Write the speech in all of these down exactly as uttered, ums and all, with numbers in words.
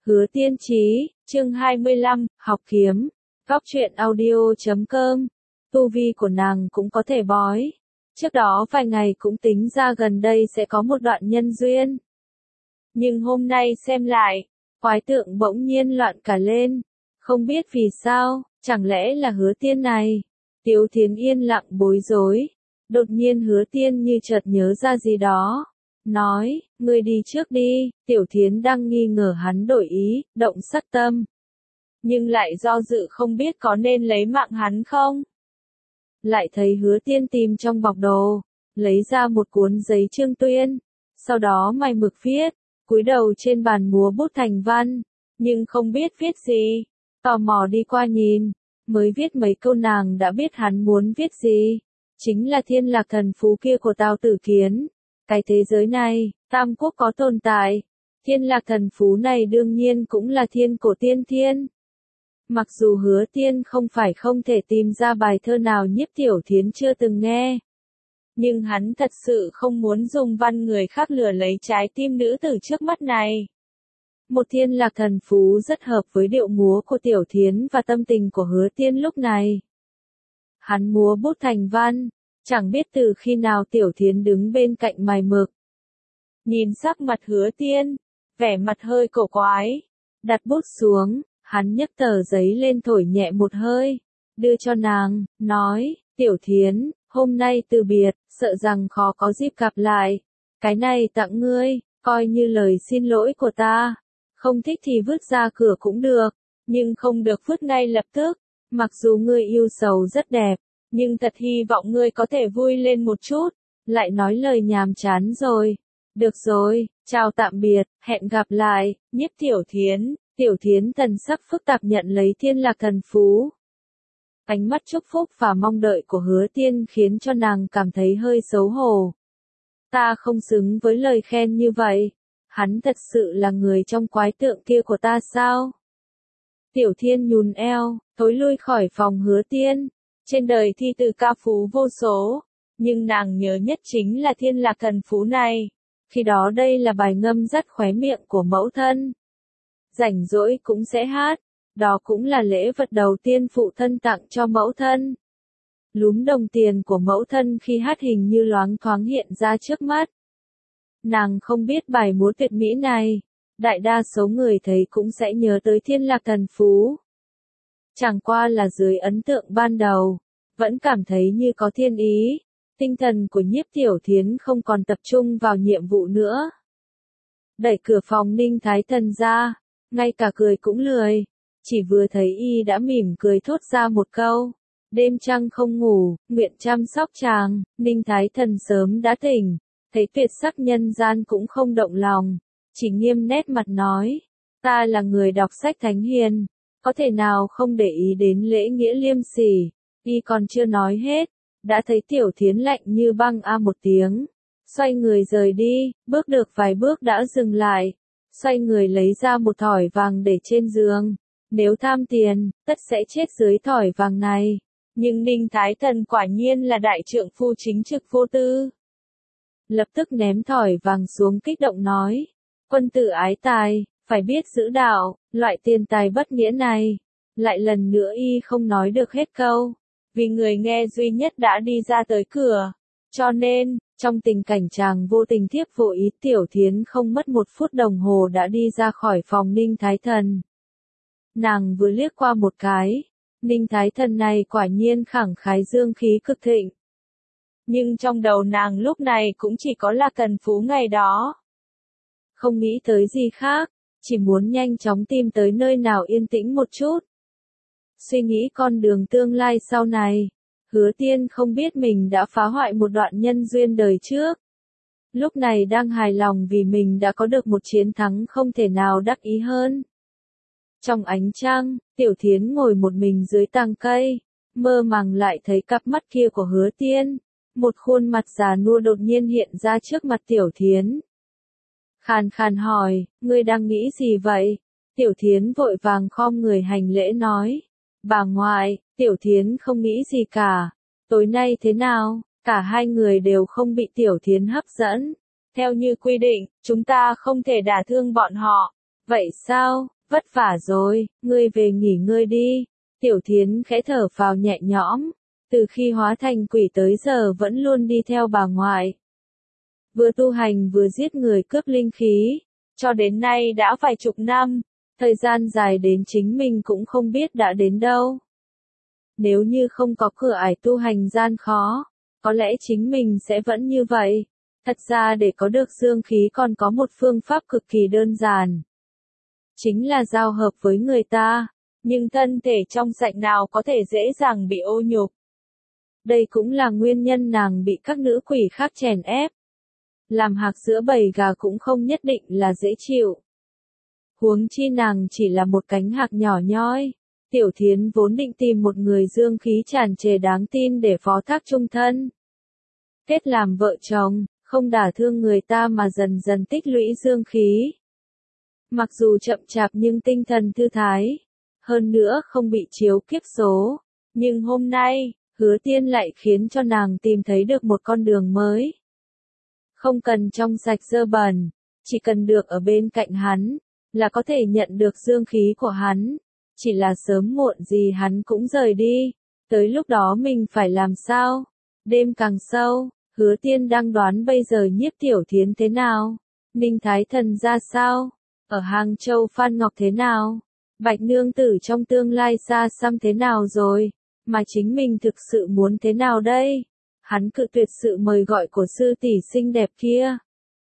Hứa Tiên Chí, chương hai mươi lăm, học kiếm, góc truyện audio chấm com. Tu vi của nàng cũng có thể bói. Trước đó vài ngày cũng tính ra gần đây sẽ có một đoạn nhân duyên. Nhưng hôm nay xem lại, quái tượng bỗng nhiên loạn cả lên. Không biết vì sao, chẳng lẽ là Hứa Tiên này? Tiếu Thiến yên lặng bối rối. Đột nhiên Hứa Tiên như chợt nhớ ra gì đó. Nói, ngươi đi trước đi. Tiểu Thiến đang nghi ngờ hắn đổi ý, động sát tâm. Nhưng lại do dự không biết có nên lấy mạng hắn không. Lại thấy Hứa Tiên tìm trong bọc đồ, lấy ra một cuốn giấy trương tuyên. Sau đó mài mực viết, cúi đầu trên bàn múa bút thành văn. Nhưng không biết viết gì. Tò mò đi qua nhìn, mới viết mấy câu nàng đã biết hắn muốn viết gì. Chính là thiên lạc thần phú kia của Tào Tử Kiến. Cái thế giới này, tam quốc có tồn tại. Thiên lạc thần phú này đương nhiên cũng là thiên cổ tiên thiên. Mặc dù Hứa Tiên không phải không thể tìm ra bài thơ nào Nhiếp Tiểu Thiến chưa từng nghe. Nhưng hắn thật sự không muốn dùng văn người khác lừa lấy trái tim nữ tử trước mắt này. Một thiên lạc thần phú rất hợp với điệu múa của Tiểu Thiến và tâm tình của Hứa Tiên lúc này. Hắn múa bút thành văn, chẳng biết từ khi nào Tiểu Thiến đứng bên cạnh mài mực. Nhìn sắc mặt Hứa Tiên, vẻ mặt hơi cổ quái, đặt bút xuống, hắn nhấc tờ giấy lên thổi nhẹ một hơi, đưa cho nàng, nói, Tiểu Thiến, hôm nay từ biệt, sợ rằng khó có dịp gặp lại. Cái này tặng ngươi, coi như lời xin lỗi của ta. Không thích thì vứt ra cửa cũng được, nhưng không được vứt ngay lập tức. Mặc dù ngươi yêu sầu rất đẹp, nhưng thật hy vọng ngươi có thể vui lên một chút. Lại nói lời nhàm chán rồi. Được rồi, chào tạm biệt, hẹn gặp lại. Nhiếp Tiểu Thiến. Tiểu Thiến thần sắc phức tạp nhận lấy thiên lạc thần phú. Ánh mắt chúc phúc và mong đợi của Hứa Tiên khiến cho nàng cảm thấy hơi xấu hổ. Ta không xứng với lời khen như vậy. Hắn thật sự là người trong quái tượng kia của ta sao? Tiểu Thiên nhún eo, thối lui khỏi phòng Hứa Tiên. Trên đời thi từ ca phú vô số, nhưng nàng nhớ nhất chính là thiên lạc thần phú này. Khi đó đây là bài ngâm dắt khóe miệng của mẫu thân. Rảnh rỗi cũng sẽ hát, đó cũng là lễ vật đầu tiên phụ thân tặng cho mẫu thân. Lúm đồng tiền của mẫu thân khi hát hình như loáng thoáng hiện ra trước mắt. Nàng không biết bài múa tuyệt mỹ này, đại đa số người thấy cũng sẽ nhớ tới thiên lạc thần phú. Chẳng qua là dưới ấn tượng ban đầu, vẫn cảm thấy như có thiên ý, tinh thần của Nhiếp Tiểu Thiến không còn tập trung vào nhiệm vụ nữa. Đẩy cửa phòng Ninh Thái Thần ra, ngay cả cười cũng lười, chỉ vừa thấy y đã mỉm cười thốt ra một câu. Đêm trăng không ngủ, nguyện chăm sóc chàng. Ninh Thái Thần sớm đã tỉnh, thấy tuyệt sắc nhân gian cũng không động lòng, chỉ nghiêm nét mặt nói, ta là người đọc sách thánh hiền, có thể nào không để ý đến lễ nghĩa liêm sỉ. Y còn chưa nói hết, đã thấy Tiểu Thiến lạnh như băng a một tiếng, xoay người rời đi, bước được vài bước đã dừng lại, xoay người lấy ra một thỏi vàng để trên giường. Nếu tham tiền, tất sẽ chết dưới thỏi vàng này. Nhưng Ninh Thái Thần quả nhiên là đại trượng phu chính trực vô tư. Lập tức ném thỏi vàng xuống kích động nói, quân tử ái tài, phải biết giữ đạo, loại tiền tài bất nghĩa này. Lại lần nữa y không nói được hết câu, vì người nghe duy nhất đã đi ra tới cửa. Cho nên, trong tình cảnh chàng vô tình thiếp vô ý, Tiểu Thiến không mất một phút đồng hồ đã đi ra khỏi phòng Ninh Thái Thần. Nàng vừa liếc qua một cái, Ninh Thái Thần này quả nhiên khẳng khái dương khí cực thịnh. Nhưng trong đầu nàng lúc này cũng chỉ có là thần phú ngày đó. Không nghĩ tới gì khác, chỉ muốn nhanh chóng tìm tới nơi nào yên tĩnh một chút. Suy nghĩ con đường tương lai sau này, Hứa Tiên không biết mình đã phá hoại một đoạn nhân duyên đời trước. Lúc này đang hài lòng vì mình đã có được một chiến thắng không thể nào đắc ý hơn. Trong ánh trăng, Tiểu Thiến ngồi một mình dưới tàng cây, mơ màng lại thấy cặp mắt kia của Hứa Tiên. Một khuôn mặt già nua đột nhiên hiện ra trước mặt Tiểu Thiến. Khàn khàn hỏi, ngươi đang nghĩ gì vậy? Tiểu Thiến vội vàng khom người hành lễ nói. Bà ngoại, Tiểu Thiến không nghĩ gì cả. Tối nay thế nào? Cả hai người đều không bị Tiểu Thiến hấp dẫn. Theo như quy định, chúng ta không thể đả thương bọn họ. Vậy sao, vất vả rồi, ngươi về nghỉ ngơi đi. Tiểu Thiến khẽ thở phào nhẹ nhõm, từ khi hóa thành quỷ tới giờ vẫn luôn đi theo bà ngoại. Vừa tu hành vừa giết người cướp linh khí, cho đến nay đã vài chục năm, thời gian dài đến chính mình cũng không biết đã đến đâu. Nếu như không có cửa ải tu hành gian khó, có lẽ chính mình sẽ vẫn như vậy. Thật ra để có được dương khí còn có một phương pháp cực kỳ đơn giản. Chính là giao hợp với người ta, nhưng thân thể trong sạch nào có thể dễ dàng bị ô nhục. Đây cũng là nguyên nhân nàng bị các nữ quỷ khác chèn ép. Làm hạc giữa bầy gà cũng không nhất định là dễ chịu. Huống chi nàng chỉ là một cánh hạc nhỏ nhoi. Tiểu Thiến vốn định tìm một người dương khí tràn trề đáng tin để phó thác chung thân. Kết làm vợ chồng, không đả thương người ta mà dần dần tích lũy dương khí. Mặc dù chậm chạp nhưng tinh thần thư thái. Hơn nữa không bị chiếu kiếp số. Nhưng hôm nay, Hứa Tiên lại khiến cho nàng tìm thấy được một con đường mới. Không cần trong sạch dơ bẩn, chỉ cần được ở bên cạnh hắn, là có thể nhận được dương khí của hắn. Chỉ là sớm muộn gì hắn cũng rời đi, tới lúc đó mình phải làm sao? Đêm càng sâu, Hứa Tiên đang đoán bây giờ Nhiếp Tiểu Thiến thế nào? Ninh Thái Thần ra sao? Ở Hàng Châu Phan Ngọc thế nào? Bạch Nương Tử trong tương lai xa xăm thế nào rồi? Mà chính mình thực sự muốn thế nào đây? Hắn cự tuyệt sự mời gọi của sư tỷ xinh đẹp kia.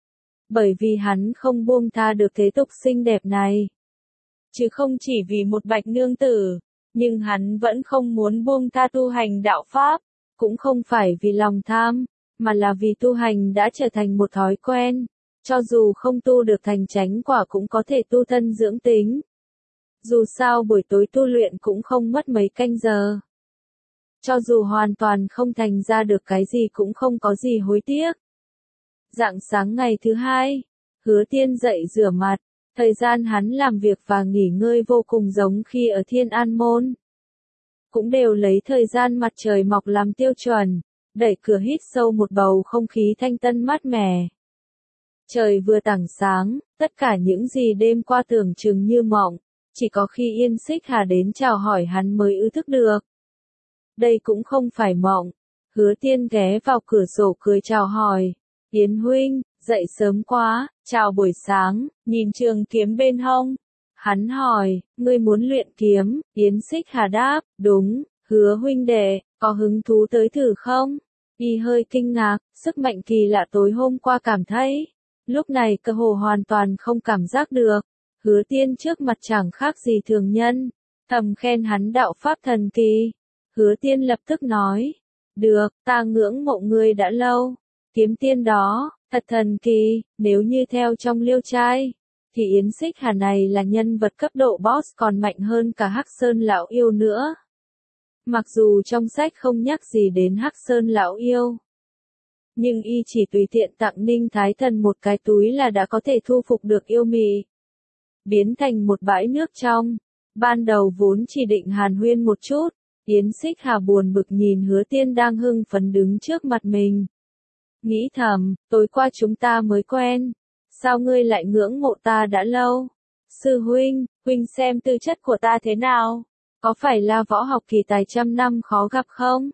Bởi vì hắn không buông tha được thế tục xinh đẹp này. Chứ không chỉ vì một Bạch Nương Tử, nhưng hắn vẫn không muốn buông tha tu hành đạo Pháp, cũng không phải vì lòng tham, mà là vì tu hành đã trở thành một thói quen, cho dù không tu được thành chánh quả cũng có thể tu thân dưỡng tính. Dù sao buổi tối tu luyện cũng không mất mấy canh giờ. Cho dù hoàn toàn không thành ra được cái gì cũng không có gì hối tiếc. Rạng sáng ngày thứ hai, Hứa Tiên dậy rửa mặt. Thời gian hắn làm việc và nghỉ ngơi vô cùng giống khi ở Thiên An Môn. Cũng đều lấy thời gian mặt trời mọc làm tiêu chuẩn, đẩy cửa hít sâu một bầu không khí thanh tân mát mẻ. Trời vừa tảng sáng, tất cả những gì đêm qua tưởng chừng như mộng, chỉ có khi Yên Xích Hà đến chào hỏi hắn mới ý thức được. Đây cũng không phải mộng. Hứa Tiên ghé vào cửa sổ cười chào hỏi. Yến huynh, dậy sớm quá, chào buổi sáng, nhìn trường kiếm bên hông. Hắn hỏi, ngươi muốn luyện kiếm? Yến Xích Hà đáp, đúng. Hứa huynh đệ, có hứng thú tới thử không? Y hơi kinh ngạc, sức mạnh kỳ lạ tối hôm qua cảm thấy. Lúc này cơ hồ hoàn toàn không cảm giác được. Hứa Tiên trước mặt chẳng khác gì thường nhân. Thầm khen hắn đạo pháp thần kỳ. Hứa Tiên lập tức nói, được, ta ngưỡng mộ ngươi đã lâu. Kiếm tiên đó, thật thần kỳ, nếu như theo trong liêu trai, thì Yến Xích Hà này là nhân vật cấp độ boss còn mạnh hơn cả Hắc Sơn lão yêu nữa. Mặc dù trong sách không nhắc gì đến Hắc Sơn lão yêu, nhưng y chỉ tùy tiện tặng Ninh Thái Thần một cái túi là đã có thể thu phục được yêu mị, biến thành một bãi nước trong. Ban đầu vốn chỉ định hàn huyên một chút, Yến Xích Hà buồn bực nhìn Hứa Tiên đang hưng phấn đứng trước mặt mình. Nghĩ thầm, tối qua chúng ta mới quen, sao ngươi lại ngưỡng mộ ta đã lâu? Sư huynh, huynh xem tư chất của ta thế nào? Có phải là võ học kỳ tài trăm năm khó gặp không?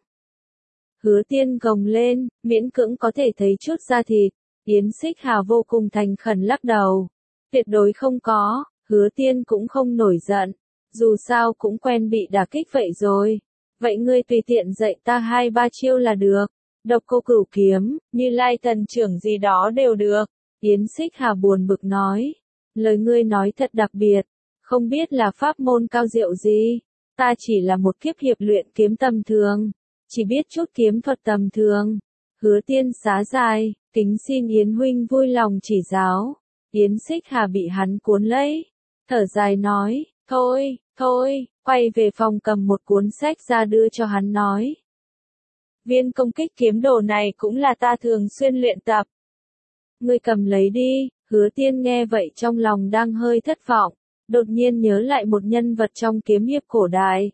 Hứa Tiên gồng lên, miễn cưỡng có thể thấy chút da thịt. Yến Xích Hà vô cùng thành khẩn lắc đầu. Tuyệt đối không có, Hứa Tiên cũng không nổi giận. Dù sao cũng quen bị đả kích vậy rồi. Vậy ngươi tùy tiện dạy ta hai ba chiêu là được. Độc Cô Cửu Kiếm, Như Lai Thần Trưởng gì đó đều được. Yến Xích Hà buồn bực nói. Lời ngươi nói thật đặc biệt. Không biết là pháp môn cao diệu gì. Ta chỉ là một kiếp hiệp luyện kiếm tầm thường. Chỉ biết chút kiếm thuật tầm thường. Hứa Tiên xá dài, kính xin Yến huynh vui lòng chỉ giáo. Yến Xích Hà bị hắn cuốn lấy. Thở dài nói, thôi, thôi, quay về phòng cầm một cuốn sách ra đưa cho hắn nói. Viên công kích kiếm đồ này cũng là ta thường xuyên luyện tập. Ngươi cầm lấy đi. Hứa Tiên nghe vậy trong lòng đang hơi thất vọng, đột nhiên nhớ lại một nhân vật trong kiếm hiệp cổ đại.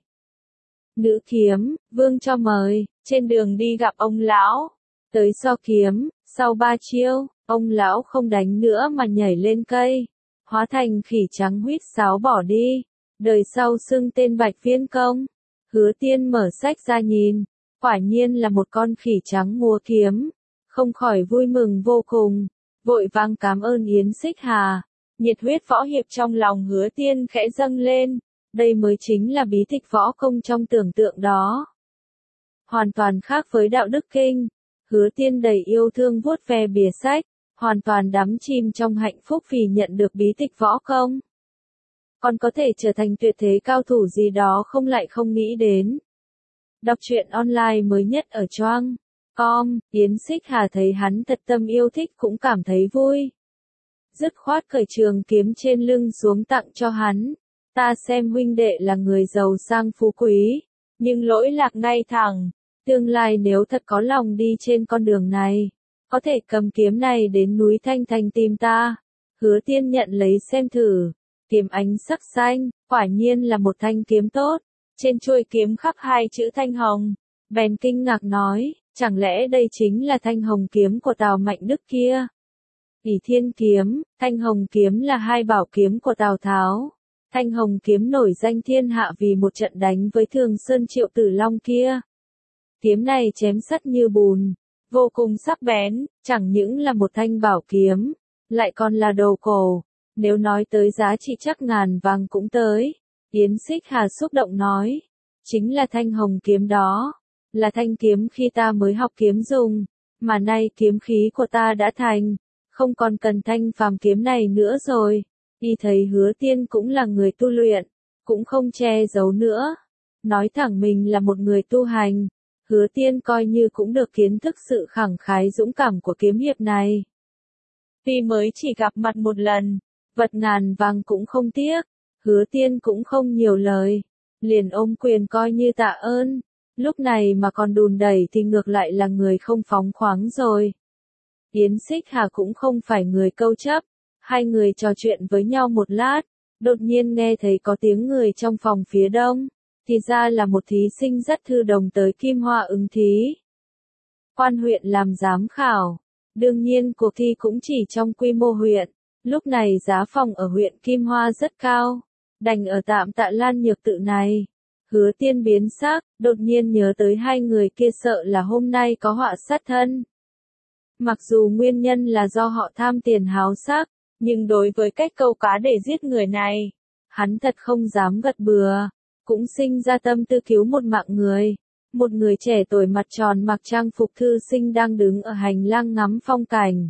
Nữ kiếm, vương cho mời, trên đường đi gặp ông lão, tới so kiếm, sau ba chiêu, ông lão không đánh nữa mà nhảy lên cây, hóa thành khỉ trắng huýt sáo bỏ đi, đời sau xưng tên Bạch Viên Công. Hứa Tiên mở sách ra nhìn, quả nhiên là một con khỉ trắng múa kiếm, không khỏi vui mừng vô cùng, vội vàng cảm ơn Yến Xích Hà. Nhiệt huyết võ hiệp trong lòng Hứa Tiên khẽ dâng lên, đây mới chính là bí tịch võ công trong tưởng tượng đó. Hoàn toàn khác với đạo đức kinh, Hứa Tiên đầy yêu thương vuốt ve bìa sách, hoàn toàn đắm chìm trong hạnh phúc vì nhận được bí tịch võ công. Còn có thể trở thành tuyệt thế cao thủ gì đó không lại không nghĩ đến. Đọc truyện online mới nhất ở choang chấm com, Yến Xích Hà thấy hắn thật tâm yêu thích cũng cảm thấy vui. Dứt khoát cởi trường kiếm trên lưng xuống tặng cho hắn. Ta xem huynh đệ là người giàu sang phú quý, nhưng lỗi lạc ngay thẳng. Tương lai nếu thật có lòng đi trên con đường này, có thể cầm kiếm này đến núi Thanh Thành tìm ta. Hứa Tiên nhận lấy xem thử. Kiếm ánh sắc xanh, quả nhiên là một thanh kiếm tốt. Trên chuôi kiếm khắc hai chữ Thanh Hồng. Bèn kinh ngạc nói, chẳng lẽ đây chính là Thanh Hồng kiếm của Tào Mạnh Đức kia? Ỷ Thiên kiếm, Thanh Hồng kiếm là hai bảo kiếm của Tào Tháo. Thanh Hồng kiếm nổi danh thiên hạ vì một trận đánh với Thường Sơn Triệu Tử Long kia. Kiếm này chém sắt như bùn, vô cùng sắc bén, chẳng những là một thanh bảo kiếm, lại còn là đồ cổ. Nếu nói tới giá trị chắc ngàn vàng cũng tới. Yến Xích Hà xúc động nói, chính là Thanh Hồng kiếm đó, là thanh kiếm khi ta mới học kiếm dùng, mà nay kiếm khí của ta đã thành, không còn cần thanh phàm kiếm này nữa rồi. Y thấy Hứa Tiên cũng là người tu luyện, cũng không che giấu nữa, nói thẳng mình là một người tu hành. Hứa Tiên coi như cũng được kiến thức sự khẳng khái dũng cảm của kiếm hiệp này. Tuy mới chỉ gặp mặt một lần, vật ngàn vàng cũng không tiếc. Hứa Tiên cũng không nhiều lời, liền ôm quyền coi như tạ ơn. Lúc này mà còn đùn đẩy thì ngược lại là người không phóng khoáng rồi. Yến Xích Hà cũng không phải người câu chấp. Hai người trò chuyện với nhau một lát, đột nhiên nghe thấy có tiếng người trong phòng phía đông. Thì ra là một thí sinh dắt thư đồng tới Kim Hoa ứng thí. Quan huyện làm giám khảo. Đương nhiên cuộc thi cũng chỉ trong quy mô huyện. Lúc này giá phòng ở huyện Kim Hoa rất cao. Đành ở tạm tại Lan Nhược Tự này. Hứa Tiên biến sắc, đột nhiên nhớ tới hai người kia sợ là hôm nay có họa sát thân. Mặc dù nguyên nhân là do họ tham tiền háo sắc, nhưng đối với cách câu cá để giết người này, hắn thật không dám gật bừa, cũng sinh ra tâm tư cứu một mạng người. Một người trẻ tuổi mặt tròn mặc trang phục thư sinh đang đứng ở hành lang ngắm phong cảnh.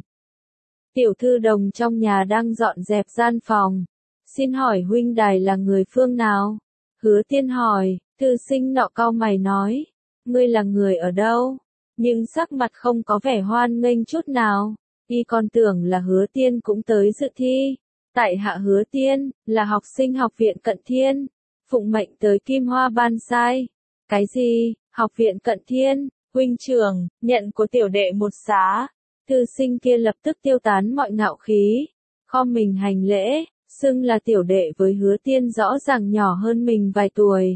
Tiểu thư đồng trong nhà đang dọn dẹp gian phòng. Xin hỏi huynh đài là người phương nào? Hứa Tiên hỏi, thư sinh nọ cau mày nói, ngươi là người ở đâu? Nhưng sắc mặt không có vẻ hoan nghênh chút nào. Y còn tưởng là Hứa Tiên cũng tới dự thi. Tại hạ Hứa Tiên, là học sinh học viện Cận Thiên. Phụng mệnh tới Kim Hoa ban sai. Cái gì, học viện Cận Thiên, huynh trưởng, nhận của tiểu đệ một xá. Thư sinh kia lập tức tiêu tán mọi ngạo khí. Khom mình hành lễ, xưng là tiểu đệ với Hứa Tiên rõ ràng nhỏ hơn mình vài tuổi.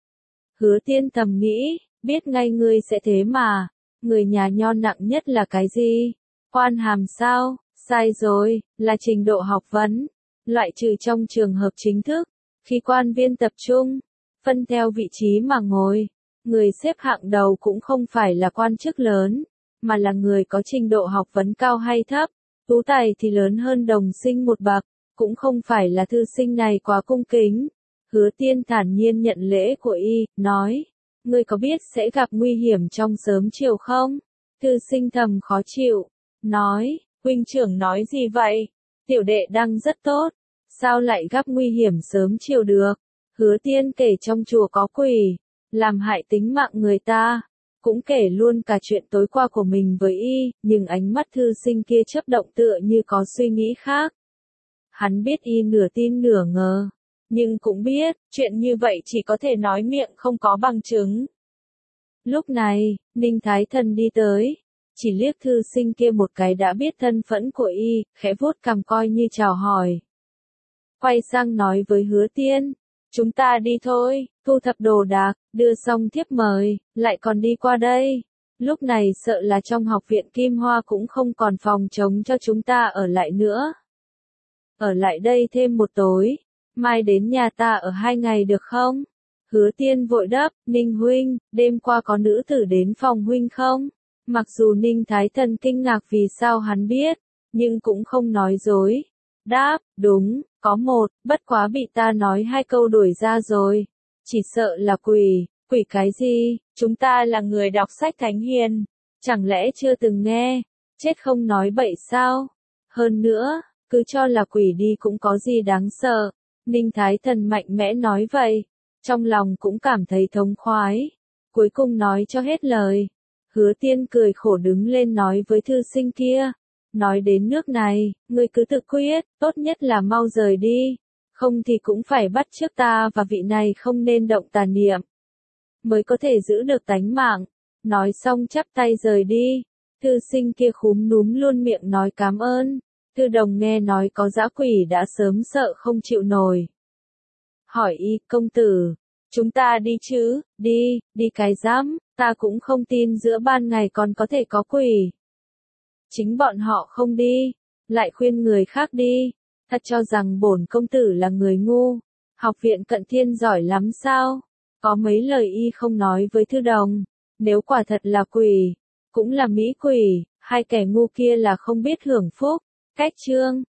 Hứa Tiên thầm nghĩ, biết ngay ngươi sẽ thế mà. Người nhà nho nặng nhất là cái gì? Quan hàm sao? Sai rồi, là trình độ học vấn. Loại trừ trong trường hợp chính thức, khi quan viên tập trung, phân theo vị trí mà ngồi. Người xếp hạng đầu cũng không phải là quan chức lớn, mà là người có trình độ học vấn cao hay thấp. Tú tài thì lớn hơn đồng sinh một bậc, cũng không phải là thư sinh này quá cung kính. Hứa Tiên thản nhiên nhận lễ của y, nói, ngươi có biết sẽ gặp nguy hiểm trong sớm chiều không? Thư sinh thầm khó chịu, nói, huynh trưởng nói gì vậy? Tiểu đệ đang rất tốt, sao lại gặp nguy hiểm sớm chiều được? Hứa Tiên kể trong chùa có quỷ, làm hại tính mạng người ta, cũng kể luôn cả chuyện tối qua của mình với y, nhưng ánh mắt thư sinh kia chớp động tựa như có suy nghĩ khác. Hắn biết y nửa tin nửa ngờ, nhưng cũng biết, chuyện như vậy chỉ có thể nói miệng không có bằng chứng. Lúc này, Ninh Thái Thần đi tới, chỉ liếc thư sinh kia một cái đã biết thân phận của y, khẽ vuốt cằm coi như chào hỏi. Quay sang nói với Hứa Tiên, chúng ta đi thôi, thu thập đồ đạc, đưa xong thiếp mời, lại còn đi qua đây. Lúc này sợ là trong học viện Kim Hoa cũng không còn phòng trống cho chúng ta ở lại nữa. ở lại đây thêm một tối, mai đến nhà ta ở hai ngày được không? Hứa Tiên vội đáp, Ninh huynh, đêm qua có nữ tử đến phòng huynh không? Mặc dù Ninh Thái Thần kinh ngạc vì sao hắn biết, nhưng cũng không nói dối. Đáp, đúng, có một, bất quá bị ta nói hai câu đuổi ra rồi. Chỉ sợ là quỷ, quỷ cái gì, chúng ta là người đọc sách thánh hiền, chẳng lẽ chưa từng nghe, chết không nói bậy sao? Hơn nữa, cứ cho là quỷ đi cũng có gì đáng sợ. Ninh Thái Thần mạnh mẽ nói vậy, trong lòng cũng cảm thấy thống khoái. Cuối cùng nói cho hết lời. Hứa Tiên cười khổ đứng lên nói với thư sinh kia. Nói đến nước này, ngươi cứ tự quyết, tốt nhất là mau rời đi. Không thì cũng phải bắt trước ta và vị này không nên động tà niệm. Mới có thể giữ được tánh mạng. Nói xong chắp tay rời đi. Thư sinh kia khúm núm luôn miệng nói cảm ơn. Thư Đồng nghe nói có dã quỷ đã sớm sợ không chịu nổi. Hỏi y, công tử, chúng ta đi chứ, đi, đi cái dám, ta cũng không tin giữa ban ngày còn có thể có quỷ. Chính bọn họ không đi, lại khuyên người khác đi, thật cho rằng bổn công tử là người ngu, học viện Cận Thiên giỏi lắm sao? Có mấy lời y không nói với Thư Đồng, nếu quả thật là quỷ, cũng là mỹ quỷ, hai kẻ ngu kia là không biết hưởng phúc. Cách chương